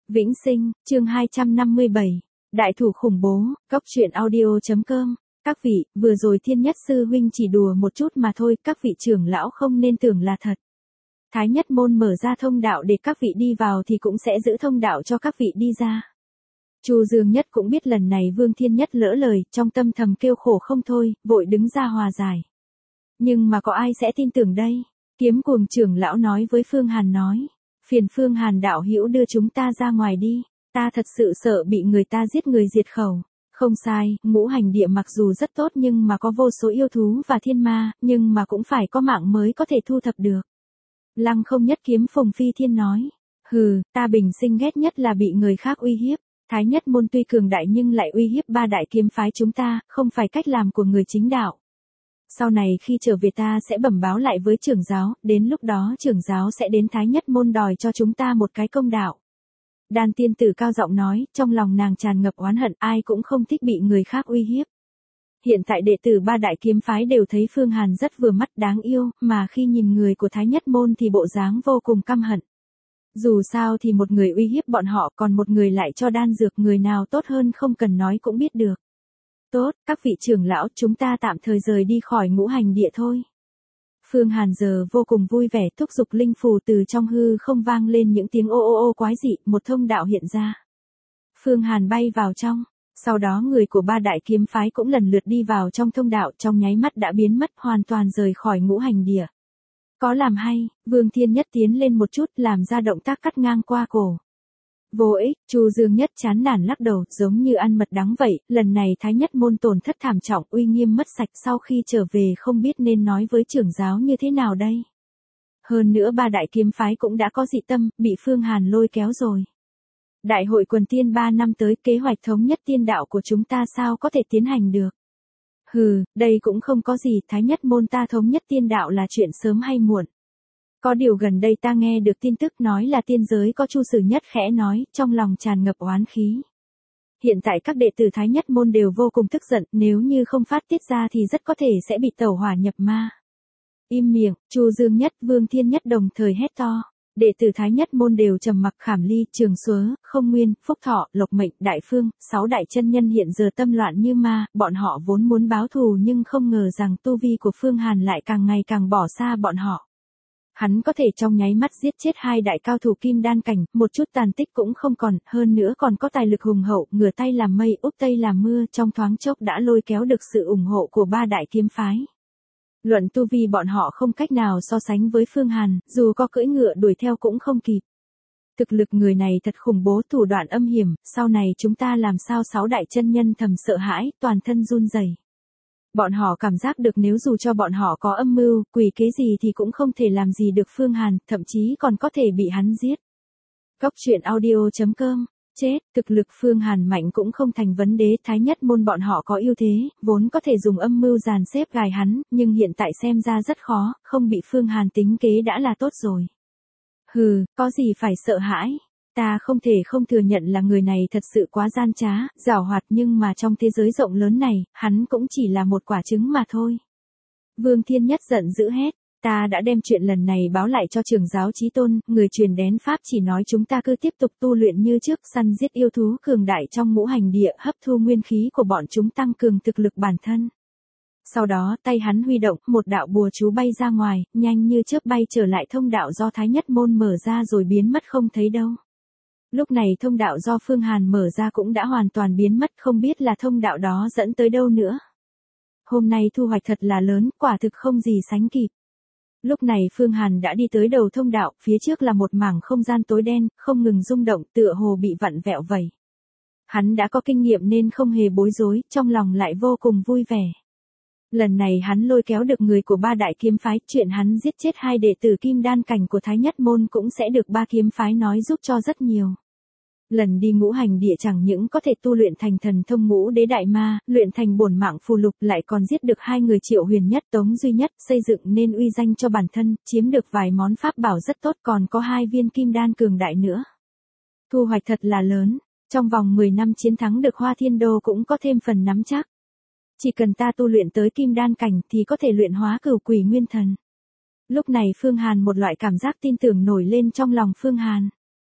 Vĩnh Sinh, chương 257. Đại thủ khủng bố, Cốc truyện audio.com. Các vị, vừa rồi Thiên Nhất Sư Huynh chỉ đùa một chút mà thôi, các vị trưởng lão không nên tưởng là thật. Thái Nhất Môn mở ra thông đạo để các vị đi vào thì cũng sẽ giữ thông đạo cho các vị đi ra. Chu Dương Nhất cũng biết lần này Vương Thiên Nhất lỡ lời, trong tâm thầm kêu khổ không thôi, vội đứng ra hòa giải. Nhưng mà có ai sẽ tin tưởng đây? Kiếm Cuồng trưởng lão nói với Phương Hàn nói. Phiền Phương Hàn đạo hữu đưa chúng ta ra ngoài đi, ta thật sự sợ bị người ta giết người diệt khẩu. Không sai, ngũ hành địa mặc dù rất tốt nhưng mà có vô số yêu thú và thiên ma, nhưng mà cũng phải có mạng mới có thể thu thập được. Lăng Không Nhất kiếm Phùng Phi Thiên nói. Hừ, ta bình sinh ghét nhất là bị người khác uy hiếp. Thái Nhất Môn tuy cường đại nhưng lại uy hiếp ba đại kiếm phái chúng ta, không phải cách làm của người chính đạo. Sau này khi trở về ta sẽ bẩm báo lại với trưởng giáo, đến lúc đó trưởng giáo sẽ đến Thái Nhất Môn đòi cho chúng ta một cái công đạo. Đan tiên tử cao giọng nói, trong lòng nàng tràn ngập oán hận, ai cũng không thích bị người khác uy hiếp. Hiện tại đệ tử ba đại kiếm phái đều thấy Phương Hàn rất vừa mắt đáng yêu, mà khi nhìn người của Thái Nhất Môn thì bộ dáng vô cùng căm hận. Dù sao thì một người uy hiếp bọn họ còn một người lại cho đan dược, người nào tốt hơn không cần nói cũng biết được. Tốt, các vị trưởng lão, chúng ta tạm thời rời đi khỏi ngũ hành địa thôi. Phương Hàn giờ vô cùng vui vẻ, thúc giục linh phù, từ trong hư không vang lên những tiếng ô ô ô quái dị, một thông đạo hiện ra. Phương Hàn bay vào trong, sau đó người của ba đại kiếm phái cũng lần lượt đi vào trong thông đạo, trong nháy mắt đã biến mất, hoàn toàn rời khỏi ngũ hành địa. Có làm hay, Vương Thiên Nhất tiến lên một chút, làm ra động tác cắt ngang qua cổ. Vô ích, Chu Dương Nhất chán nản lắc đầu, giống như ăn mật đắng vậy, lần này Thái Nhất Môn tổn thất thảm trọng, uy nghiêm mất sạch, sau khi trở về không biết nên nói với trưởng giáo như thế nào đây. Hơn nữa ba đại kiếm phái cũng đã có dị tâm, bị Phương Hàn lôi kéo rồi. Đại hội quần tiên 3 năm tới, kế hoạch thống nhất tiên đạo của chúng ta sao có thể tiến hành được. Hừ, đây cũng không có gì, Thái Nhất Môn ta thống nhất tiên đạo là chuyện sớm hay muộn. Có điều gần đây ta nghe được tin tức nói là tiên giới có Chu Sử Nhất khẽ nói, trong lòng tràn ngập oán khí. Hiện tại các đệ tử Thái Nhất Môn đều vô cùng tức giận, nếu như không phát tiết ra thì rất có thể sẽ bị tẩu hỏa nhập ma. Im miệng, Chu Dương Nhất, Vương Thiên Nhất đồng thời hét to. Đệ tử Thái Nhất Môn đều trầm mặc. Khảm Ly, Trường Xuớ, Không Nguyên, Phúc Thọ, Lộc Mệnh, Đại Phương, 6 đại chân nhân hiện giờ tâm loạn như ma, bọn họ vốn muốn báo thù nhưng không ngờ rằng tu vi của Phương Hàn lại càng ngày càng bỏ xa bọn họ. Hắn có thể trong nháy mắt giết chết 2 đại cao thủ kim đan cảnh, một chút tàn tích cũng không còn, hơn nữa còn có tài lực hùng hậu, ngửa tay làm mây úp tay làm mưa, trong thoáng chốc đã lôi kéo được sự ủng hộ của ba đại kiếm phái. Luận tu vi bọn họ không cách nào so sánh với Phương Hàn, dù có cưỡi ngựa đuổi theo cũng không kịp. Thực lực người này thật khủng bố, thủ đoạn âm hiểm, sau này chúng ta làm sao? 6 đại chân nhân thầm sợ hãi, toàn thân run rẩy. Bọn họ cảm giác được nếu dù cho bọn họ có âm mưu, quỷ kế gì thì cũng không thể làm gì được Phương Hàn, thậm chí còn có thể bị hắn giết. Cốc truyện audio.com. Chết, thực lực Phương Hàn mạnh cũng không thành vấn đề, Thái Nhất Môn bọn họ có ưu thế, vốn có thể dùng âm mưu dàn xếp gài hắn, nhưng hiện tại xem ra rất khó, không bị Phương Hàn tính kế đã là tốt rồi. Hừ, có gì phải sợ hãi? Ta không thể không thừa nhận là người này thật sự quá gian trá, giảo hoạt, nhưng mà trong thế giới rộng lớn này, hắn cũng chỉ là một quả trứng mà thôi. Vương Thiên Nhất giận dữ hét, ta đã đem chuyện lần này báo lại cho trưởng giáo Chí Tôn, người truyền đến pháp chỉ nói chúng ta cứ tiếp tục tu luyện như trước, săn giết yêu thú cường đại trong ngũ hành địa, hấp thu nguyên khí của bọn chúng, tăng cường thực lực bản thân. Sau đó tay hắn huy động, một đạo bùa chú bay ra ngoài, nhanh như chớp bay trở lại thông đạo do Thái Nhất Môn mở ra rồi biến mất không thấy đâu. Lúc này thông đạo do Phương Hàn mở ra cũng đã hoàn toàn biến mất, không biết là thông đạo đó dẫn tới đâu nữa. Hôm nay thu hoạch thật là lớn, quả thực không gì sánh kịp. Lúc này Phương Hàn đã đi tới đầu thông đạo, phía trước là một mảng không gian tối đen, không ngừng rung động, tựa hồ bị vặn vẹo vậy. Hắn đã có kinh nghiệm nên không hề bối rối, trong lòng lại vô cùng vui vẻ. Lần này hắn lôi kéo được người của ba đại kiếm phái, chuyện hắn giết chết 2 đệ tử kim đan cảnh của Thái Nhất Môn cũng sẽ được ba kiếm phái nói giúp cho rất nhiều. Lần đi ngũ hành địa chẳng những có thể tu luyện thành thần thông ngũ đế đại ma, luyện thành bổn mạng phù lục, lại còn giết được 2 người Triệu Huyền Nhất, Tống Duy Nhất, xây dựng nên uy danh cho bản thân, chiếm được vài món pháp bảo rất tốt, còn có 2 viên kim đan cường đại nữa. Thu hoạch thật là lớn, trong vòng 10 năm chiến thắng được Hoa Thiên Đô cũng có thêm phần nắm chắc. Chỉ cần ta tu luyện tới kim đan cảnh thì có thể luyện hóa cửu quỷ nguyên thần. Lúc này Phương Hàn một loại cảm giác tin tưởng nổi lên trong lòng Phương Hàn.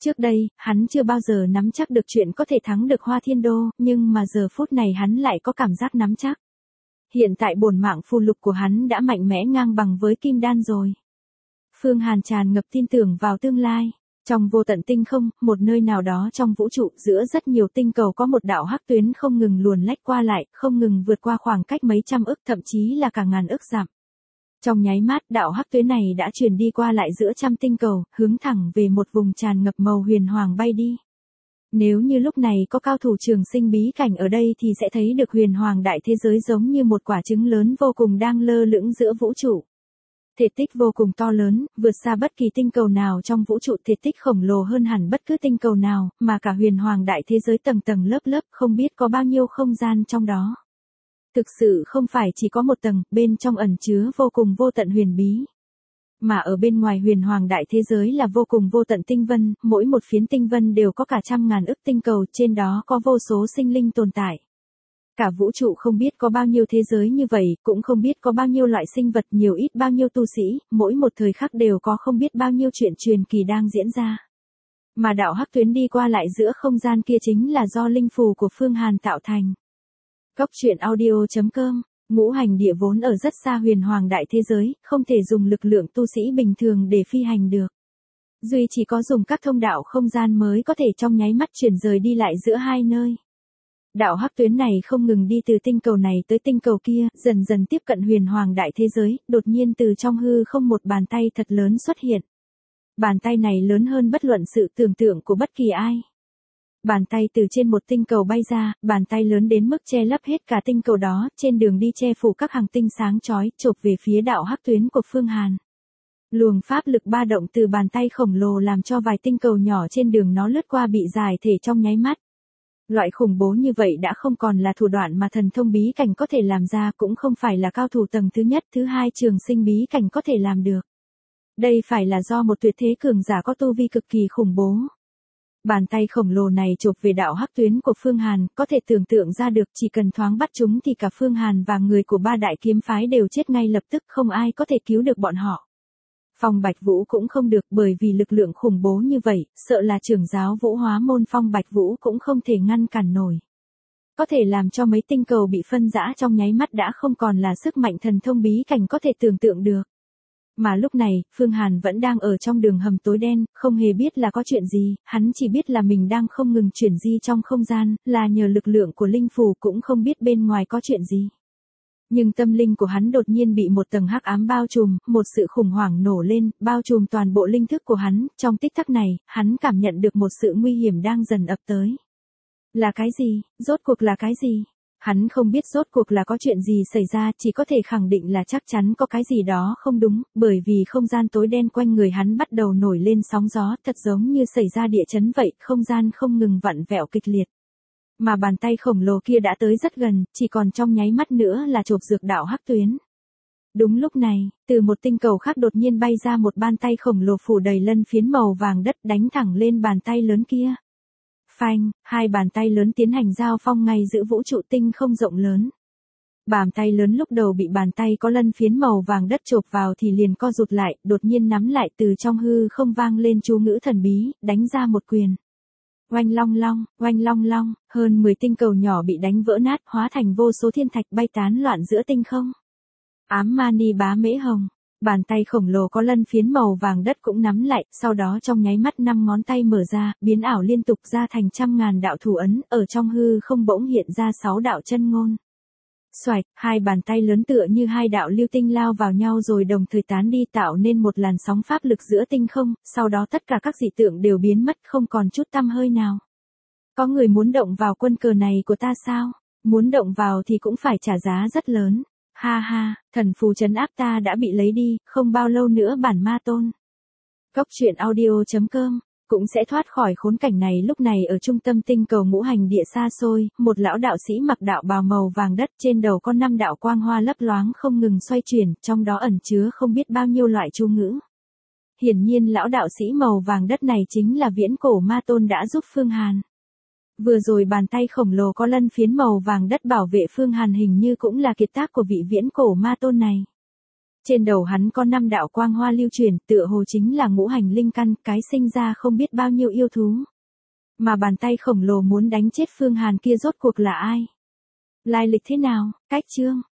Trước đây, hắn chưa bao giờ nắm chắc được chuyện có thể thắng được Hoa Thiên Đô, nhưng mà giờ phút này hắn lại có cảm giác nắm chắc. Hiện tại bổn mạng phù lục của hắn đã mạnh mẽ ngang bằng với kim đan rồi. Phương Hàn tràn ngập tin tưởng vào tương lai. Trong vô tận tinh không, một nơi nào đó trong vũ trụ giữa rất nhiều tinh cầu có một đạo hắc tuyến không ngừng luồn lách qua lại, không ngừng vượt qua khoảng cách mấy trăm ức thậm chí là cả ngàn ức dặm. Trong nháy mắt đạo hắc tuyến này đã truyền đi qua lại giữa trăm tinh cầu, hướng thẳng về một vùng tràn ngập màu huyền hoàng bay đi. Nếu như lúc này có cao thủ trường sinh bí cảnh ở đây thì sẽ thấy được huyền hoàng đại thế giới giống như một quả trứng lớn vô cùng đang lơ lửng giữa vũ trụ. Thể tích vô cùng to lớn, vượt xa bất kỳ tinh cầu nào trong vũ trụ, thể tích khổng lồ hơn hẳn bất cứ tinh cầu nào, mà cả huyền hoàng đại thế giới tầng tầng lớp lớp không biết có bao nhiêu không gian trong đó. Thực sự không phải chỉ có một tầng, bên trong ẩn chứa vô cùng vô tận huyền bí. Mà ở bên ngoài huyền hoàng đại thế giới là vô cùng vô tận tinh vân, mỗi một phiến tinh vân đều có cả trăm ngàn ức tinh cầu, trên đó có vô số sinh linh tồn tại. Cả vũ trụ không biết có bao nhiêu thế giới như vậy, cũng không biết có bao nhiêu loại sinh vật, nhiều ít bao nhiêu tu sĩ, mỗi một thời khắc đều có không biết bao nhiêu chuyện truyền kỳ đang diễn ra. Mà đạo hắc tuyến đi qua lại giữa không gian kia chính là do linh phù của Phương Hàn tạo thành. Cốc truyện audio.com, ngũ hành địa vốn ở rất xa huyền hoàng đại thế giới, không thể dùng lực lượng tu sĩ bình thường để phi hành được. Duy chỉ có dùng các thông đạo không gian mới có thể trong nháy mắt chuyển rời đi lại giữa hai nơi. Đạo hắc tuyến này không ngừng đi từ tinh cầu này tới tinh cầu kia, dần dần tiếp cận huyền hoàng đại thế giới, đột nhiên từ trong hư không một bàn tay thật lớn xuất hiện. Bàn tay này lớn hơn bất luận sự tưởng tượng của bất kỳ ai. Bàn tay từ trên một tinh cầu bay ra, bàn tay lớn đến mức che lấp hết cả tinh cầu đó, trên đường đi che phủ các hành tinh sáng chói, chộp về phía đạo hắc tuyến của Phương Hàn. Luồng pháp lực ba động từ bàn tay khổng lồ làm cho vài tinh cầu nhỏ trên đường nó lướt qua bị giải thể trong nháy mắt. Loại khủng bố như vậy đã không còn là thủ đoạn mà thần thông bí cảnh có thể làm ra, cũng không phải là cao thủ tầng thứ nhất, thứ hai trường sinh bí cảnh có thể làm được. Đây phải là do một tuyệt thế cường giả có tu vi cực kỳ khủng bố. Bàn tay khổng lồ này chộp về đạo hắc tuyến của Phương Hàn, có thể tưởng tượng ra được chỉ cần thoáng bắt chúng thì cả Phương Hàn và người của ba đại kiếm phái đều chết ngay lập tức, không ai có thể cứu được bọn họ. Phong Bạch Vũ cũng không được, bởi vì lực lượng khủng bố như vậy, sợ là trưởng giáo Vũ Hóa môn Phong Bạch Vũ cũng không thể ngăn cản nổi. Có thể làm cho mấy tinh cầu bị phân rã trong nháy mắt đã không còn là sức mạnh thần thông bí cảnh có thể tưởng tượng được. Mà lúc này, Phương Hàn vẫn đang ở trong đường hầm tối đen, không hề biết là có chuyện gì, hắn chỉ biết là mình đang không ngừng chuyển di trong không gian, là nhờ lực lượng của linh phù, cũng không biết bên ngoài có chuyện gì. Nhưng tâm linh của hắn đột nhiên bị một tầng hắc ám bao trùm, một sự khủng hoảng nổ lên, bao trùm toàn bộ linh thức của hắn, trong tích tắc này, hắn cảm nhận được một sự nguy hiểm đang dần ập tới. Là cái gì? Rốt cuộc là cái gì? Hắn không biết rốt cuộc là có chuyện gì xảy ra, chỉ có thể khẳng định là chắc chắn có cái gì đó không đúng, bởi vì không gian tối đen quanh người hắn bắt đầu nổi lên sóng gió, thật giống như xảy ra địa chấn vậy, không gian không ngừng vặn vẹo kịch liệt. Mà bàn tay khổng lồ kia đã tới rất gần, chỉ còn trong nháy mắt nữa là chộp dược đạo hắc tuyến. Đúng lúc này, từ một tinh cầu khác đột nhiên bay ra một bàn tay khổng lồ phủ đầy lân phiến màu vàng đất, đánh thẳng lên bàn tay lớn kia. Phanh, hai bàn tay lớn tiến hành giao phong ngay giữa vũ trụ tinh không rộng lớn. Bàn tay lớn lúc đầu bị bàn tay có lân phiến màu vàng đất chộp vào thì liền co rụt lại, đột nhiên nắm lại, từ trong hư không vang lên chú ngữ thần bí, đánh ra một quyền. Oanh long long, hơn 10 tinh cầu nhỏ bị đánh vỡ nát, hóa thành vô số thiên thạch bay tán loạn giữa tinh không. Ám mani bá mễ hồng, bàn tay khổng lồ có lân phiến màu vàng đất cũng nắm lại, sau đó trong nháy mắt 5 ngón tay mở ra, biến ảo liên tục ra thành trăm ngàn đạo thủ ấn, ở trong hư không bỗng hiện ra 6 đạo chân ngôn. Xoạch, hai bàn tay lớn tựa như hai đạo lưu tinh lao vào nhau rồi đồng thời tán đi, tạo nên một làn sóng pháp lực giữa tinh không, sau đó tất cả các dị tượng đều biến mất, không còn chút tăm hơi nào. Có người muốn động vào quân cờ này của ta sao? Muốn động vào thì cũng phải trả giá rất lớn. Ha ha, thần phù trấn áp ta đã bị lấy đi, không bao lâu nữa bản ma tôn. Cốc truyện audio.com cũng sẽ thoát khỏi khốn cảnh này. Lúc này ở trung tâm tinh cầu ngũ hành địa xa xôi, một lão đạo sĩ mặc đạo bào màu vàng đất, trên đầu có 5 đạo quang hoa lấp loáng không ngừng xoay chuyển, trong đó ẩn chứa không biết bao nhiêu loại chú ngữ. Hiển nhiên lão đạo sĩ màu vàng đất này chính là viễn cổ ma tôn đã giúp Phương Hàn. Vừa rồi bàn tay khổng lồ có lân phiến màu vàng đất bảo vệ Phương Hàn hình như cũng là kiệt tác của vị viễn cổ ma tôn này. Trên đầu hắn có 5 đạo quang hoa lưu truyền, tựa hồ chính là ngũ hành linh căn, cái sinh ra không biết bao nhiêu yêu thú. Mà bàn tay khổng lồ muốn đánh chết Phương Hàn kia rốt cuộc là ai? Lai lịch thế nào? Cách chương.